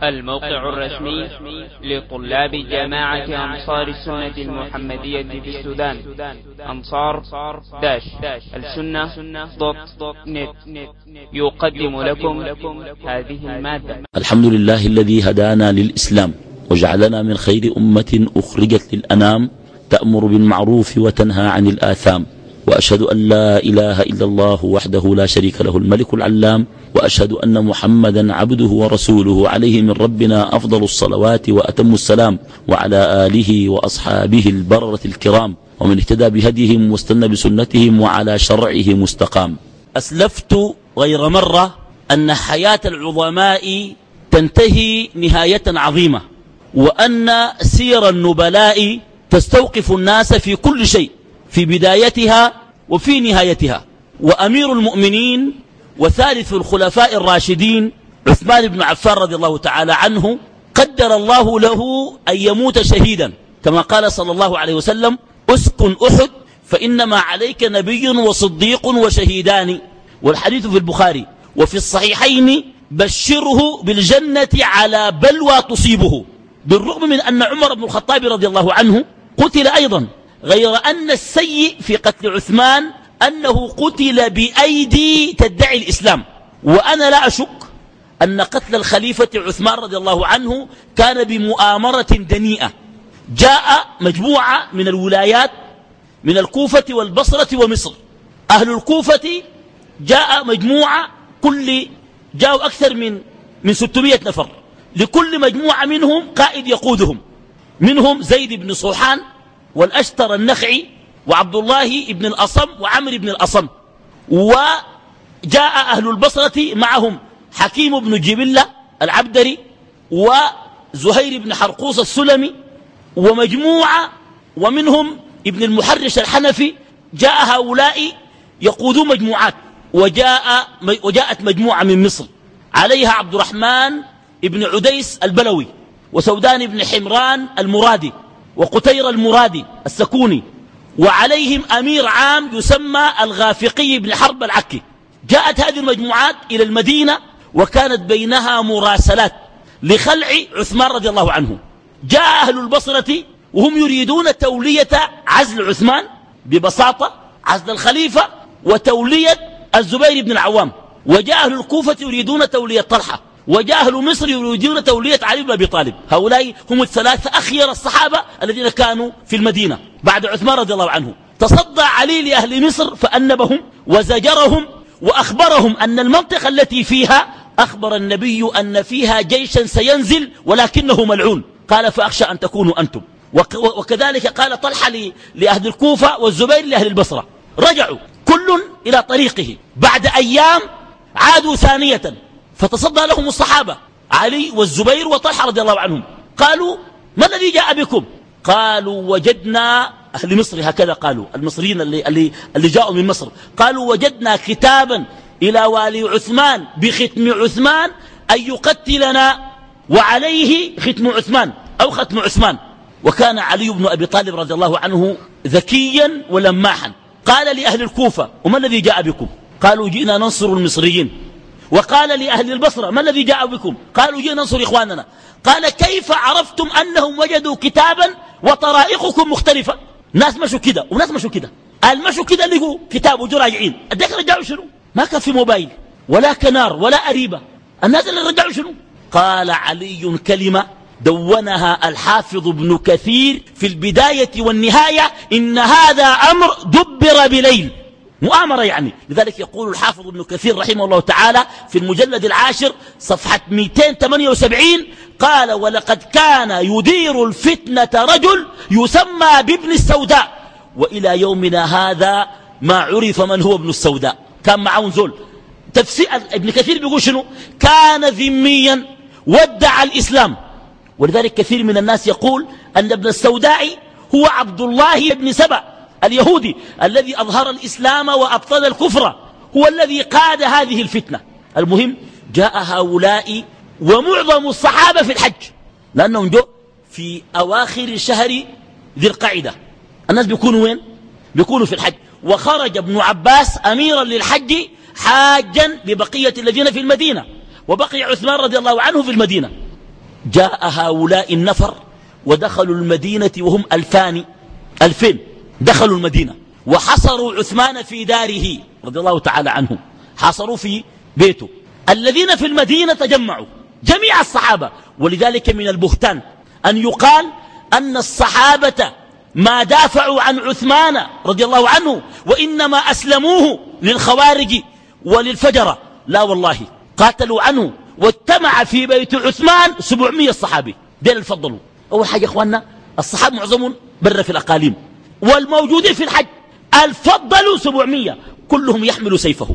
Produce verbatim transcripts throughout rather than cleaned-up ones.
الموقع الرسمي لطلاب جامعة أنصار السنة المحمدية في السودان أنصار داش السنة دوت نت يقدم لكم هذه المادة. الحمد لله الذي هدانا للإسلام وجعلنا من خير أمة أخرجت للأنام تأمر بالمعروف وتنهى عن الآثام، وأشهد أن لا إله إلا الله وحده لا شريك له الملك العلام، وأشهد أن محمدا عبده ورسوله عليه من ربنا أفضل الصلوات وأتم السلام، وعلى آله وأصحابه البررة الكرام ومن اهتدى بهديهم واستنى بسنتهم وعلى شرعه مستقام. أسلفت غير مرة أن حياة العظماء تنتهي نهاية عظيمة، وأن سير النبلاء تستوقف الناس في كل شيء في بدايتها وفي نهايتها. وأمير المؤمنين وثالث الخلفاء الراشدين عثمان بن عفان رضي الله تعالى عنه قدر الله له أن يموت شهيدا، كما قال صلى الله عليه وسلم: اسكن أحد فإنما عليك نبي وصديق وشهيدان. والحديث في البخاري وفي الصحيحين: بشره بالجنة على بلوى تصيبه. بالرغم من أن عمر بن الخطاب رضي الله عنه قتل أيضا، غير أن السيء في قتل عثمان أنه قتل بأيدي تدعي الإسلام. وأنا لا أشك أن قتل الخليفة عثمان رضي الله عنه كان بمؤامرة دنيئة. جاء مجموعة من الولايات من الكوفة والبصرة ومصر. أهل الكوفة جاء مجموعة، كل جاءوا أكثر من من ستمائة نفر، لكل مجموعة منهم قائد يقودهم، منهم زيد بن صوحان والأشتر النخعي وعبد الله بن الأصم وعمر بن الأصم. وجاء أهل البصرة معهم حكيم بن جبلة العبدري وزهير بن حرقوس السلمي ومجموعة، ومنهم ابن المحرش الحنفي. جاء هؤلاء يقودون مجموعات، وجاء وجاءت مجموعة من مصر عليها عبد الرحمن ابن عديس البلوي وسودان بن حمران المرادي وقتير المرادي السكوني، وعليهم أمير عام يسمى الغافقي بن حرب العكي. جاءت هذه المجموعات إلى المدينة، وكانت بينها مراسلات لخلع عثمان رضي الله عنه. جاء أهل البصرة وهم يريدون تولية عزل عثمان ببساطة، عزل الخليفة وتولية الزبير بن العوام. وجاء أهل الكوفة يريدون تولية طلحة، وجاء أهل مصر يريدون تولية علي بن أبي طالب. هؤلاء هم الثلاثة أخير الصحابة الذين كانوا في المدينة بعد عثمان رضي الله عنه. تصدى علي لأهل مصر فأنبهم وزجرهم وأخبرهم أن المنطقة التي فيها أخبر النبي أن فيها جيشا سينزل ولكنه ملعون، قال: فأخشى أن تكونوا أنتم. وكذلك قال طلحة لأهل الكوفة والزبير لأهل البصرة. رجعوا كل إلى طريقه. بعد أيام عادوا ثانية، فتصدى لهم الصحابة علي والزبير وطلحة رضي الله عنهم. قالوا: ما الذي جاء بكم؟ قالوا: وجدنا، أهل مصر هكذا قالوا، المصريين اللي, اللي, اللي جاءوا من مصر، قالوا: وجدنا كتابا إلى والي عثمان بختم عثمان أن يقتلنا، وعليه ختم عثمان أو ختم عثمان. وكان علي بن أبي طالب رضي الله عنه ذكيا ولماحا. قال لأهل الكوفة: وما الذي جاء بكم؟ قالوا: جئنا ننصر المصريين. وقال لأهل البصرة: ما الذي جاء بكم؟ قالوا: جئنا ننصر إخواننا. قال: كيف عرفتم أنهم وجدوا كتابا وطرائقكم مختلفة؟ ناس مشوا كده وناس مشوا كده. قال: مشوا كده لقوا كتاب وجوا راجعين. الدك رجعوا شنو؟ ما كان في موبايل ولا كنار ولا أريبة. الناس اللي رجعوا شنو؟ قال علي كلمة دونها الحافظ ابن كثير في البداية والنهاية: إن هذا أمر دبر بليل، مؤامرة يعني. لذلك يقول الحافظ ابن كثير رحمه الله تعالى في المجلد العاشر صفحة مئتين وثمانية وسبعين، قال: ولقد كان يدير الفتنة رجل يسمى بابن السوداء، وإلى يومنا هذا ما عرف من هو ابن السوداء. كان معه زول. تفسير ابن كثير بيقول شنو؟ كان ذميا وادعى الإسلام. ولذلك كثير من الناس يقول أن ابن السوداء هو عبد الله بن سبأ اليهودي الذي أظهر الإسلام وأبطل الكفر، هو الذي قاد هذه الفتنة. المهم، جاء هؤلاء ومعظم الصحابة في الحج، لأنهم جو في أواخر شهر ذي القعدة. الناس بيكونوا وين؟ بيكونوا في الحج. وخرج ابن عباس أميرا للحج حاجا ببقية الذين في المدينة، وبقي عثمان رضي الله عنه في المدينة. جاء هؤلاء النفر ودخلوا المدينة وهم ألفان ألفين دخلوا المدينة وحصروا عثمان في داره رضي الله تعالى عنه، حصروا في بيته. الذين في المدينة تجمعوا جميع الصحابة، ولذلك من البهتان أن يقال أن الصحابة ما دافعوا عن عثمان رضي الله عنه وإنما أسلموه للخوارج وللفجرة. لا والله، قاتلوا عنه واجتمع في بيت عثمان سبعمية صحابي. دين الفضلوا. أول حاجة إخواننا، الصحابة معظمهم برا في الأقاليم، والموجودين في الحج الفضلوا سبعمية كلهم يحملوا سيفه.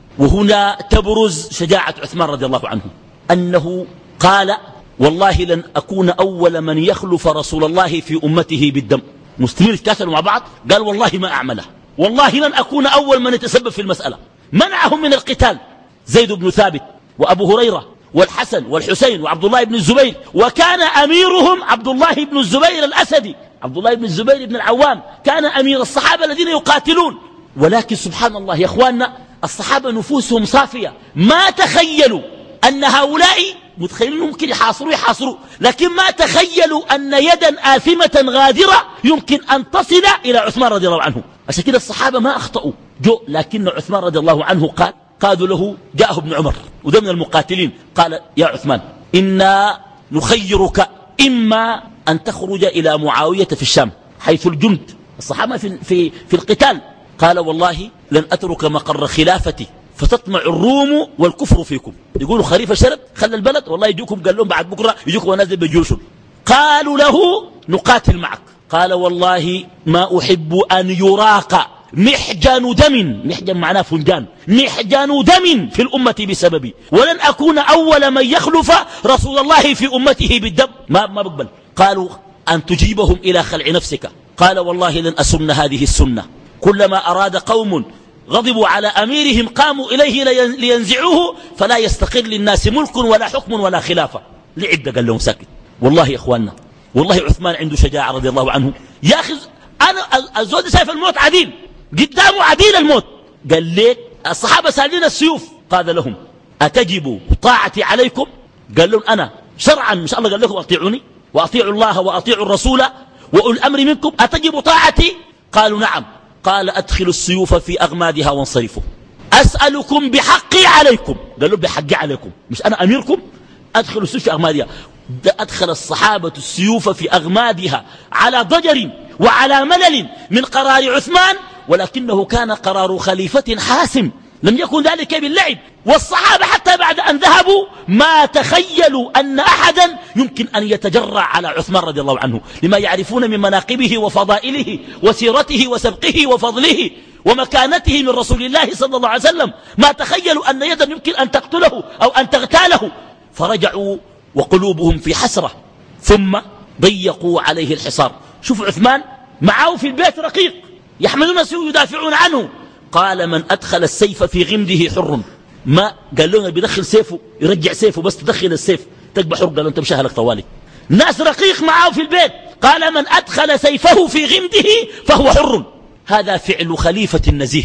وهنا تبرز شجاعة عثمان رضي الله عنه، أنه قال والله لن أكون أول من يخلف رسول الله في أمته بالدم. مسلمين اتكاثروا مع بعض، قال والله ما أعمله، والله لن أكون أول من يتسبب في المسألة. منعهم من القتال زيد بن ثابت وأبو هريرة والحسن والحسين وعبد الله بن الزبير، وكان أميرهم عبد الله بن الزبير الأسدي. عبد الله بن الزبير بن العوام كان أمير الصحابة الذين يقاتلون. ولكن سبحان الله يا أخواننا، الصحابة نفوسهم صافية، ما تخيلوا أن هؤلاء متخيلين ممكن يحاصروا يحاصروا لكن ما تخيلوا أن يدا آثمة غادرة يمكن أن تصل إلى عثمان رضي الله عنه. عشان كده الصحابة ما أخطأوا جو، لكن عثمان رضي الله عنه قال، قالوا له، جاءه ابن عمر وده من المقاتلين، قال يا عثمان إنا نخيرك إما أن تخرج إلى معاوية في الشام حيث الجند الصحابة في, في, في القتال. قال والله لن أترك مقر خلافتي فتطمع الروم والكفر فيكم. يقولوا خريف شرد خلى البلد، والله يجوكم قال لهم بعد بكرة يجوكم ونازل بجيوش. قالوا له نقاتل معك. قال والله ما أحب أن يراق محجن دم، محجن معناه فنجان، محجن دم في الأمة بسببي، ولن أكون أول من يخلف رسول الله في أمته بالدم. ما, ما بقبل. قالوا أن تجيبهم إلى خلع نفسك. قال والله لن أسن هذه السنة، كلما أراد قوم غضبوا على أميرهم قاموا إليه لينزعوه فلا يستقر للناس ملك ولا حكم ولا خلافة. لعدة قال لهم ساكت. والله يا إخواننا، والله عثمان عنده شجاعة رضي الله عنه. يا أخي أنا الزود سيف الموت عديل، قدامه عديل الموت. قال ليك الصحابة سالين السيوف، قال لهم أتجب طاعتي عليكم؟ قال لهم أنا شرعا إن شاء الله قال لكم أطيعوني وأطيعوا الله وأطيعوا الرسول وأولي الأمر منكم، أتجب طاعتي؟ قالوا نعم. قال أدخلوا السيوف في أغمادها وانصرفوا، أسألكم بحقي عليكم. قالوا بحقي عليكم، مش أنا أميركم، أدخلوا السيوف في أغمادها. أدخل الصحابة السيوف في أغمادها على ضجر وعلى ملل من قرار عثمان، ولكنه كان قرار خليفة حاسم، لم يكن ذلك باللعب. والصحابة حتى بعد أن ذهبوا ما تخيلوا أن أحدا يمكن أن يتجرع على عثمان رضي الله عنه، لما يعرفون من مناقبه وفضائله وسيرته وسبقه وفضله ومكانته من رسول الله صلى الله عليه وسلم. ما تخيلوا أن يدا يمكن أن تقتله أو أن تغتاله، فرجعوا وقلوبهم في حسرة، ثم ضيقوا عليه الحصار. شوفوا عثمان معه في البيت رقيق يحملون السيوف يدافعون عنه. قال من أدخل السيف في غمده حر. ما قال لنا بيدخل سيفه يرجع سيفه، بس تدخل السيف تقبح حر، قال انت مشاهلك طوالي. ناس رقيق معه في البيت، قال من أدخل سيفه في غمده فهو حر. هذا فعل خليفة نزيه.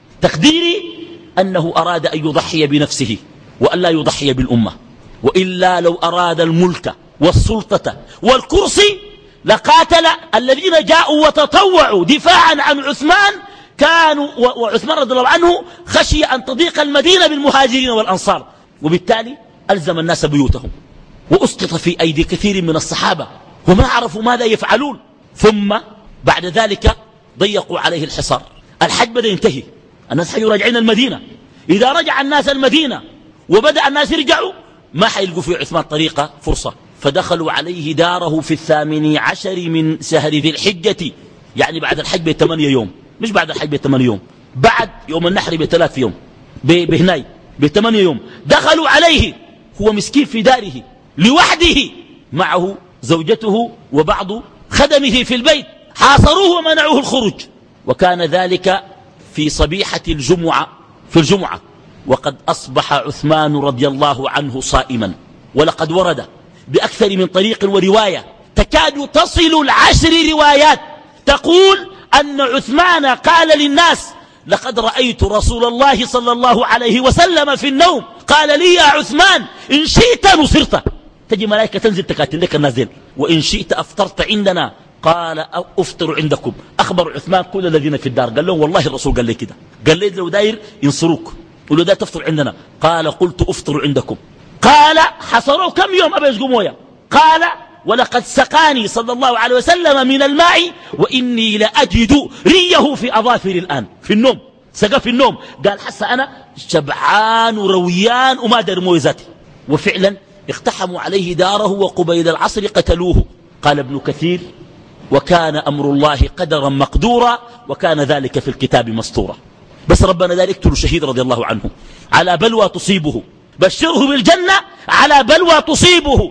تقديري أنه أراد أن يضحي بنفسه وأن لا يضحي بالأمة، وإلا لو أراد الملك والسلطة والكرسي لقاتل الذين جاءوا وتطوعوا دفاعا عن عثمان. كانوا وعثمان رضي الله عنه خشي أن تضيق المدينة بالمهاجرين والأنصار، وبالتالي ألزم الناس بيوتهم، وأسقط في أيدي كثير من الصحابة وما عرفوا ماذا يفعلون. ثم بعد ذلك ضيقوا عليه الحصار. الحج بدأ ينتهي، الناس حيوا راجعين المدينة. إذا رجع الناس المدينة وبدأ الناس يرجعوا ما حيلقوا في عثمان طريقة فرصة، فدخلوا عليه داره في الثامن عشر من شهر ذي الحجة، يعني بعد الحج بثمانية يوم، مش بعد الحج بثمانية يوم، بعد يوم النحر بثلاث يوم، بهناي بثمانية يوم. دخلوا عليه هو مسكين في داره لوحده، معه زوجته وبعض خدمه في البيت، حاصروه ومنعوه الخروج. وكان ذلك في صبيحة الجمعة في الجمعة وقد أصبح عثمان رضي الله عنه صائما. ولقد ورد بأكثر من طريق ورواية تكاد تصل العشر روايات تقول أن عثمان قال للناس لقد رأيت رسول الله صلى الله عليه وسلم في النوم قال لي يا عثمان إن شئت نصرت. تجي ملائكة تنزل تكاتل لك الناس ديل. وإن شئت أفطرت عندنا قال أفطر عندكم. أخبر عثمان كل الذين في الدار، قال لهم والله الرسول قال لي كده، قال لي لو داير ينصروك ولو داير تفطر عندنا. قال قلت أفطر عندكم. قال حصروا كم يوم أبا يسقوا مويه؟ قال ولقد سقاني صلى الله عليه وسلم من الماء وإني لأجد ريه في أظافر الآن. في النوم سقى في النوم، قال حس أنا شبعان ورويان وما دار مويه ذاتي. وفعلا اقتحموا عليه داره وقبيل العصر قتلوه. قال ابن كثير وكان أمر الله قدرا مقدورا وكان ذلك في الكتاب مسطورا. بس ربنا ذلك اقتلوا شهيد رضي الله عنه على بلوى تصيبه، بشره بالجنة على بلوى تصيبه،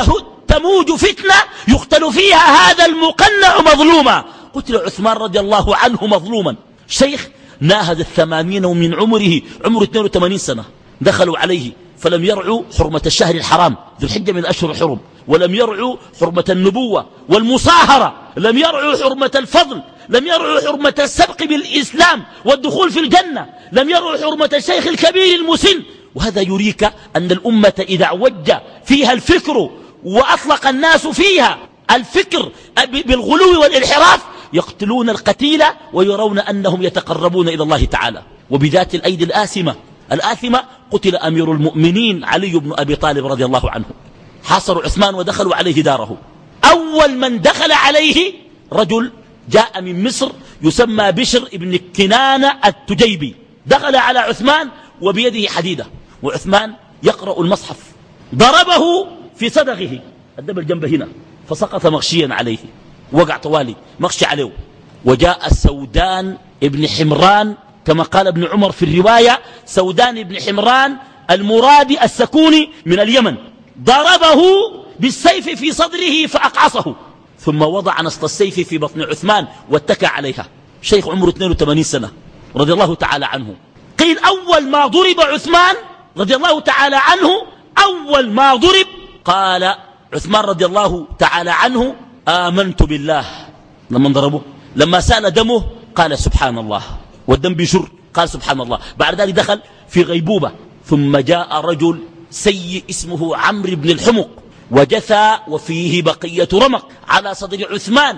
تموج فتنة يقتل فيها هذا المقنع مظلوما. قتل عثمان رضي الله عنه مظلوما. شيخ ناهز الثمانين ومن عمره عمر اثنين وثمانين سنة. دخلوا عليه فلم يرعوا حرمة الشهر الحرام ذو الحجة من أشهر الحرم، ولم يرعوا حرمة النبوة والمصاهرة، لم يرعوا حرمة الفضل، لم يرعوا حرمة السبق بالإسلام والدخول في الجنة، لم يرعوا حرمة الشيخ الكبير المسن. وهذا يريك أن الأمة إذا عوج فيها الفكر وأطلق الناس فيها الفكر بالغلو والانحراف يقتلون القتيل ويرون أنهم يتقربون إلى الله تعالى. وبذات الأيدي الآثمة الآثمة قتل أمير المؤمنين علي بن أبي طالب رضي الله عنه. حاصروا عثمان ودخلوا عليه داره. أول من دخل عليه رجل جاء من مصر يسمى بشر ابن كنانة التجيبي. دخل على عثمان وبيده حديدة وعثمان يقرأ المصحف، ضربه في صدغه الدبل جنبه هنا فسقط مغشيا عليه، وقع طوالي مغشي عليه. وجاء سودان ابن حمران كما قال ابن عمر في الرواية، سودان ابن حمران المرادي السكوني من اليمن، ضربه بالسيف في صدره فأقعصه، ثم وضع نصل السيف في بطن عثمان واتكى عليها. شيخ عمره اثنين وثمانين سنة رضي الله تعالى عنه. قيل أول ما ضرب عثمان رضي الله تعالى عنه، أول ما ضرب قال عثمان رضي الله تعالى عنه آمنت بالله. لما ضربه لما سال دمه قال سبحان الله، والدم بيشر قال سبحان الله. بعد ذلك دخل في غيبوبة. ثم جاء رجل سيء اسمه عمرو بن الحمق وجثى وفيه بقية رمق على صدر عثمان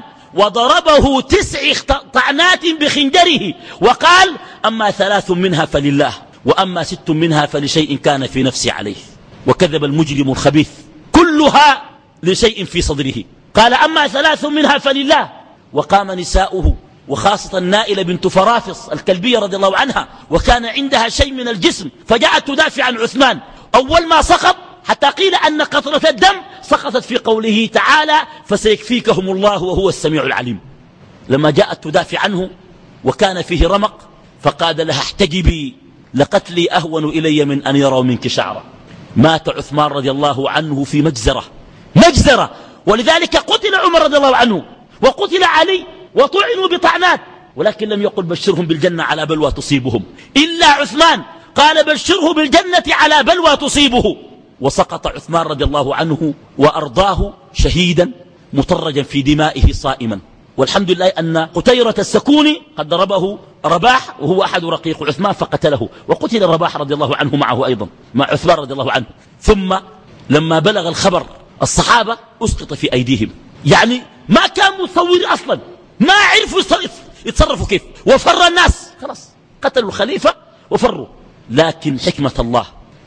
وضربه تسع طعنات بخنجره وقال أما ثلاث منها فلله وأما ست منها فلشيء كان في نفسي عليه. وكذب المجرم الخبيث كلها لشيء في صدره. قال أما ثلاث منها فلله. وقام نساؤه وخاصة النائلة بنت فرافص الكلبية رضي الله عنها وكان عندها شيء من الجسم فجاءت تدافع عن عثمان. أول ما سقط حتى قيل أن قطرة الدم سقطت في قوله تعالى فسيكفيكهم الله وهو السميع العليم. لما جاءت تدافع عنه وكان فيه رمق فقال لها احتجبي لقتلي أهون إلي من أن يروا منك شعرا. مات عثمان رضي الله عنه في مجزرة مجزرة. ولذلك قتل عمر رضي الله عنه وقتل علي وطعنوا بطعنات، ولكن لم يقل بشرهم بالجنة على بلوى تصيبهم إلا عثمان قال بشره بالجنة على بلوى تصيبه. وسقط عثمان رضي الله عنه وأرضاه شهيدا مطرجا في دمائه صائما. والحمد لله أن قتيرة السكوني قد ضربه رباح وهو أحد رقيق عثمان فقتله، وقتل رباح رضي الله عنه معه أيضا مع عثمان رضي الله عنه. ثم لما بلغ الخبر الصحابة أسقط في أيديهم، يعني ما كان متصور أصلا، ما عرفوا يتصرفوا كيف، وفر الناس خلاص قتلوا الخليفة وفروا. لكن حكمة الله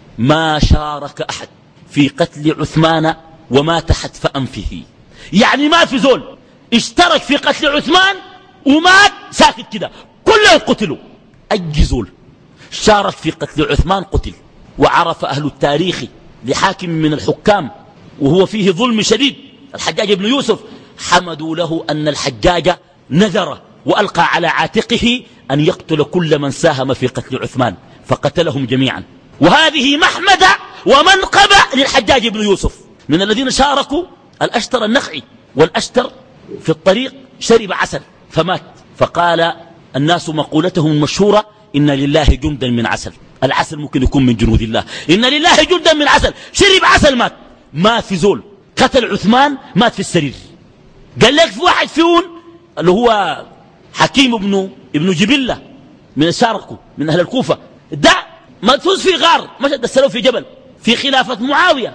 ما شارك أحد في قتل عثمان ومات حتف أنفه، يعني ما في زول اشترك في قتل عثمان ومات ساكت كده، كلهم قتلوا. أي زول شارك في قتل عثمان قتل. وعرف أهل التاريخ لحاكم من الحكام وهو فيه ظلم شديد الحجاج بن يوسف، حمدوا له أن الحجاج نذر وألقى على عاتقه أن يقتل كل من ساهم في قتل عثمان فقتلهم جميعا. وهذه محمدة ومنقبة للحجاج بن يوسف. من الذين شاركوا الأشتر النخعي، والأشتر في الطريق شرب عسل فمات، فقال الناس مقولتهم المشهورة إن لله جندا من عسل. العسل ممكن يكون من جنود الله، إن لله جندا من عسل. شرب عسل مات. ما في زول قتل عثمان مات في السرير. قال لك في واحد فيهم اللي هو حكيم ابن ابن جبلة من الشارقة من أهل الكوفة، ده مدفوز في غار مشى دسلوه في جبل في خلافة معاوية،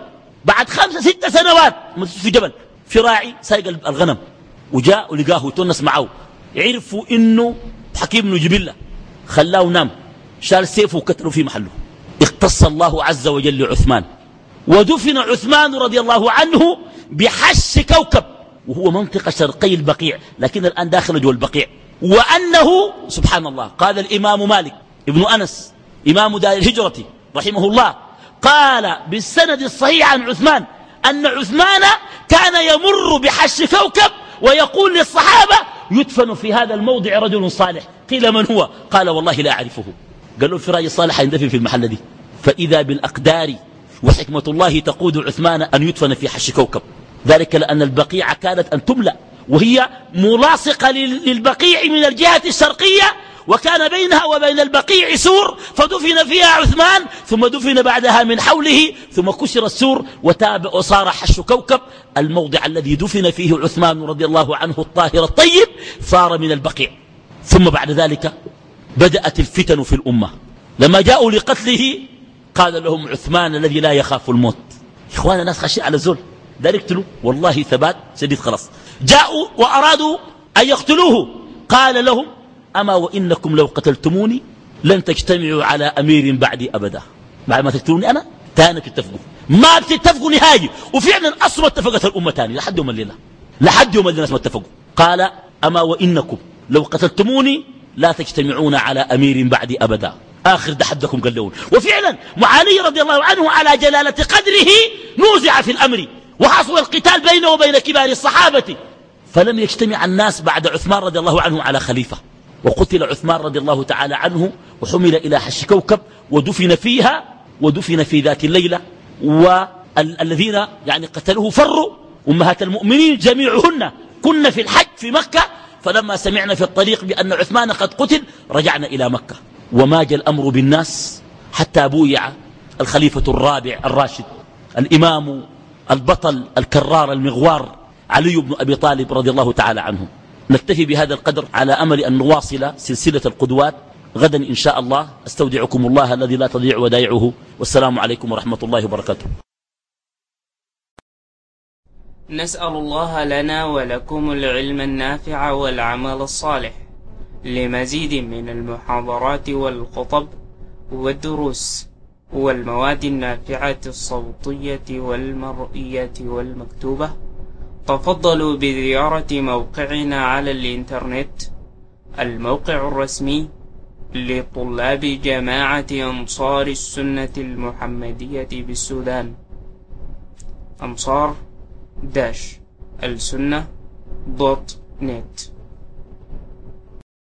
بعد خمسة ستة سنوات في جبل في راعي سايق الغنم وجاء ولقاه يتونس معه. عرفوا إنه حكيم بن جبلة، خلاه نام، شال سيفه وكتلوا في محله. اختص الله عز وجل عثمان، ودفن عثمان رضي الله عنه بحش كوكب، وهو منطقة شرقي البقيع، لكن الآن داخل جوا البقيع. وأنه سبحان الله قال الإمام مالك ابن أنس إمام دار الهجرة رحمه الله، قال بالسند الصحيح عن عثمان أن عثمان كان يمر بحش كوكب ويقول للصحابة يدفن في هذا الموضع رجل صالح. قيل من هو؟ قال والله لا أعرفه. قالوا في راجل صالح يندفن في المحل دي. فإذا بالأقدار وحكمة الله تقود عثمان أن يدفن في حش كوكب، ذلك لأن البقيع كانت أن تملأ، وهي ملاصقة للبقيع من الجهة الشرقية، وكان بينها وبين البقيع سور، فدفن فيها عثمان، ثم دفن بعدها من حوله، ثم كسر السور وتاب وصار حش كوكب الموضع الذي دفن فيه عثمان رضي الله عنه الطاهر الطيب، صار من البقيع. ثم بعد ذلك بدأت الفتن في الأمة. لما جاءوا لقتله قال لهم عثمان الذي لا يخاف الموت. إخوانا الناس خشي على الزول دار يقتلوا، والله ثبات شديد خلاص. جاءوا وأرادوا أن يقتلوه، قال لهم أما وإنكم لو قتلتموني لن تجتمعوا على أمير بعدي أبدا. بعد ما تقتلوني أنا تاني تتفقوا، ما بتتفقوا نهائي. وفعلا أصلا اتفقت الأمة تاني لحد يوم الليلة، لحد يوم الليلة ما اتفقوا. قال أما وإنكم لو قتلتموني لا تجتمعون على أمير بعدي أبدا، آخر ده حدكم قلون. وفعلا معالي رضي الله عنه على جلالة قدره نوزع في الأمر، وحصل القتال بينه وبين كبار الصحابة، فلم يجتمع الناس بعد عثمان رضي الله عنه على خليفة. وقتل عثمان رضي الله تعالى عنه وحمل إلى حش كوكب ودفن فيها، ودفن في ذات الليلة. والذين يعني قتلوه فروا. أمهات المؤمنين جميعهن كنا في الحج في مكة، فلما سمعنا في الطريق بأن عثمان قد قتل رجعنا إلى مكة. وماج الأمر بالناس حتى بويع الخليفة الرابع الراشد الإمام البطل الكرار المغوار علي بن أبي طالب رضي الله تعالى عنه. نكتفي بهذا القدر على أمل أن نواصل سلسلة القدوات غدا إن شاء الله. استودعكم الله الذي لا تضيع ودائعه، والسلام عليكم ورحمة الله وبركاته. نسأل الله لنا ولكم العلم النافع والعمل الصالح. لمزيد من المحاضرات والخطب والدروس والمواد النافعة الصوتية والمرئية والمكتوبة، تفضلوا بزيارة موقعنا على الإنترنت، الموقع الرسمي لطلاب جماعة أنصار السنة المحمدية بالسودان، أنصار داش السنة دوت نت.